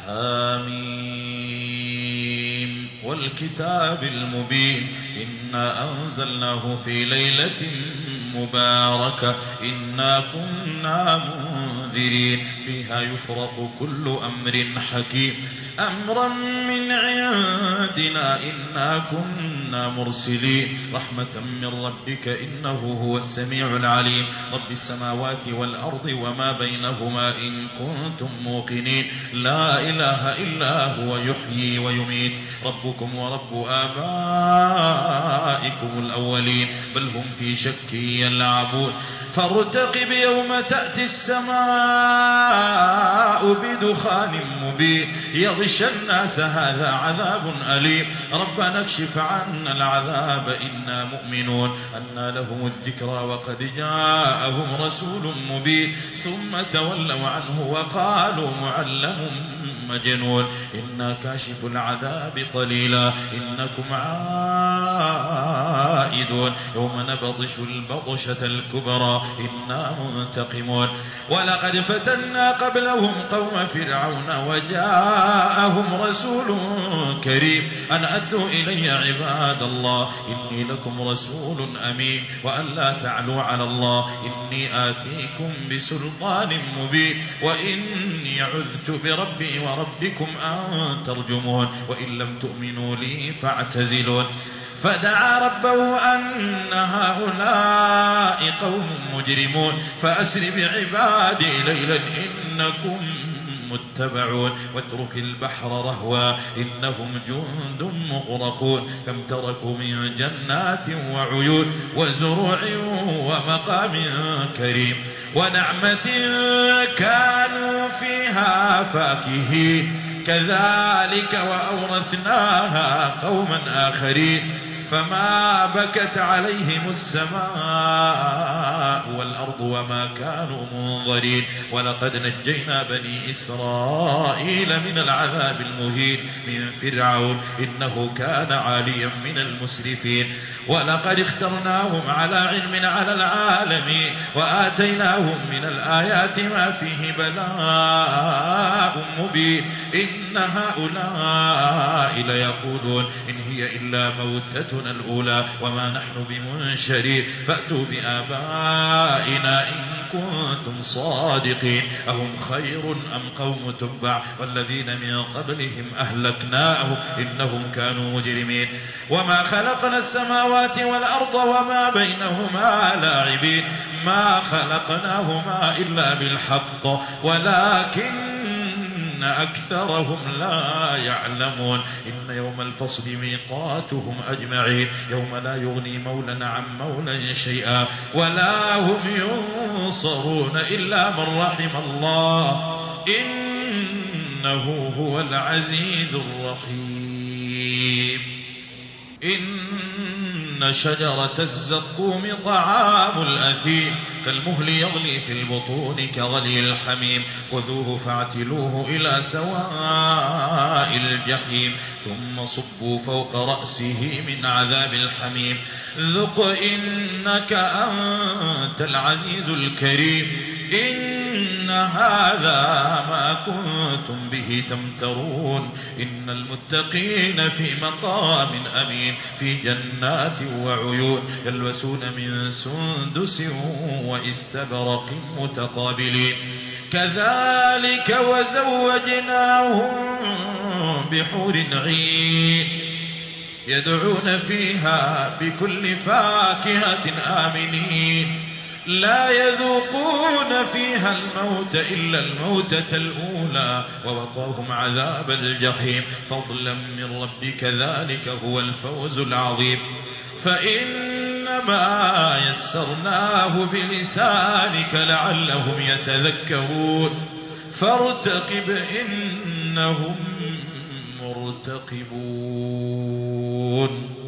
حاميم والكتاب المبين إنا أنزلناه في ليلة مباركة إنا كنا منذرين فيها يفرق كل أمر حكيم أمرا من عندنا إنا كنا مرسلين رحمة من ربك إنه هو السميع العليم رب السماوات والأرض وما بينهما إن كنتم موقنين لا إله إلا هو يحيي ويميت ربكم ورب آبائكم الأولين بل هم في شك يلعبون فارتقب يوم تأتي السماء بدخان مبين يغشى الناس هذا عذاب أليم ربنا اكشف عنا العذاب إنا مؤمنون أنى لهم الذكرى وقد جاءهم رسول مبين ثم تولوا عنه وقالوا معلم مجنون إنا كاشف العذاب قليلا إنكم عائدون يوم نبطش البطشة الكبرى إنا منتقمون ولقد فتنا قبلهم قوم فرعون وجاءهم رسول كريم أن أدوا إلي عباد الله إني لكم رسول أمين وأن لا تعلوا على الله إني آتيكم بسلطان مبين وإني عذت بربي وربكم أن ترجمون وإن لم تؤمنوا لي فاعتزلون فدعا ربه أن هؤلاء قوم مجرمون فأسر بعبادي ليلا إنكم متبعون واترك البحر رهوا إنهم جند مغرقون كم تركوا من جنات وعيون وزروع ومقام كريم ونعمة كانوا فيها فاكهين كذلك وأورثناها قوما آخرين فما بكت عليهم السماء والأرض وما كانوا منظرين ولقد نجينا بني إسرائيل من العذاب المهين من فرعون إنه كان عاليا من المسرفين ولقد اخترناهم على علم على العالمين وآتيناهم من الآيات ما فيه بلاء مبين إن هؤلاء ليقولون إن هي إلا موتتنا الأولى وما نحن بمنشرين فأتوا بآبائنا إن كنتم صادقين أهم خير أم قوم تبع والذين من قبلهم أهلكناهم إنهم كانوا مجرمين وما خلقنا السماوات والأرض وما بينهما لاعبين ما خلقناهما إلا بالحق ولكن أكثرهم لا يعلمون إن يوم الفصل ميقاتهم أجمعين يوم لا يغني مولى عن مولى شيئا ولا هم ينصرون إلا من رحم الله إنه هو العزيز الرحيم إن شجرة الزقوم طعام الأثيم كالمهل يغلي في البطون كغلي الحميم خذوه فاعتلوه إلى سواء الجحيم ثم صبوا فوق رأسه من عذاب الحميم ذق إنك أنت العزيز الكريم إن هذا ما كنتم به تمترون إن المتقين في مقام أمين في جنات وعيون يلبسون من سندس واستبرق متقابلين كذلك وزوجناهم بحور عين يدعون فيها بكل فاكهة آمنين لا يذوقون فيها الموت إلا الموتة الأولى ووقاهم عذاب الجحيم فضلا من ربك ذلك هو الفوز العظيم فإنما يسرناه بلسانك لعلهم يتذكرون فارتقب إنهم مرتقبون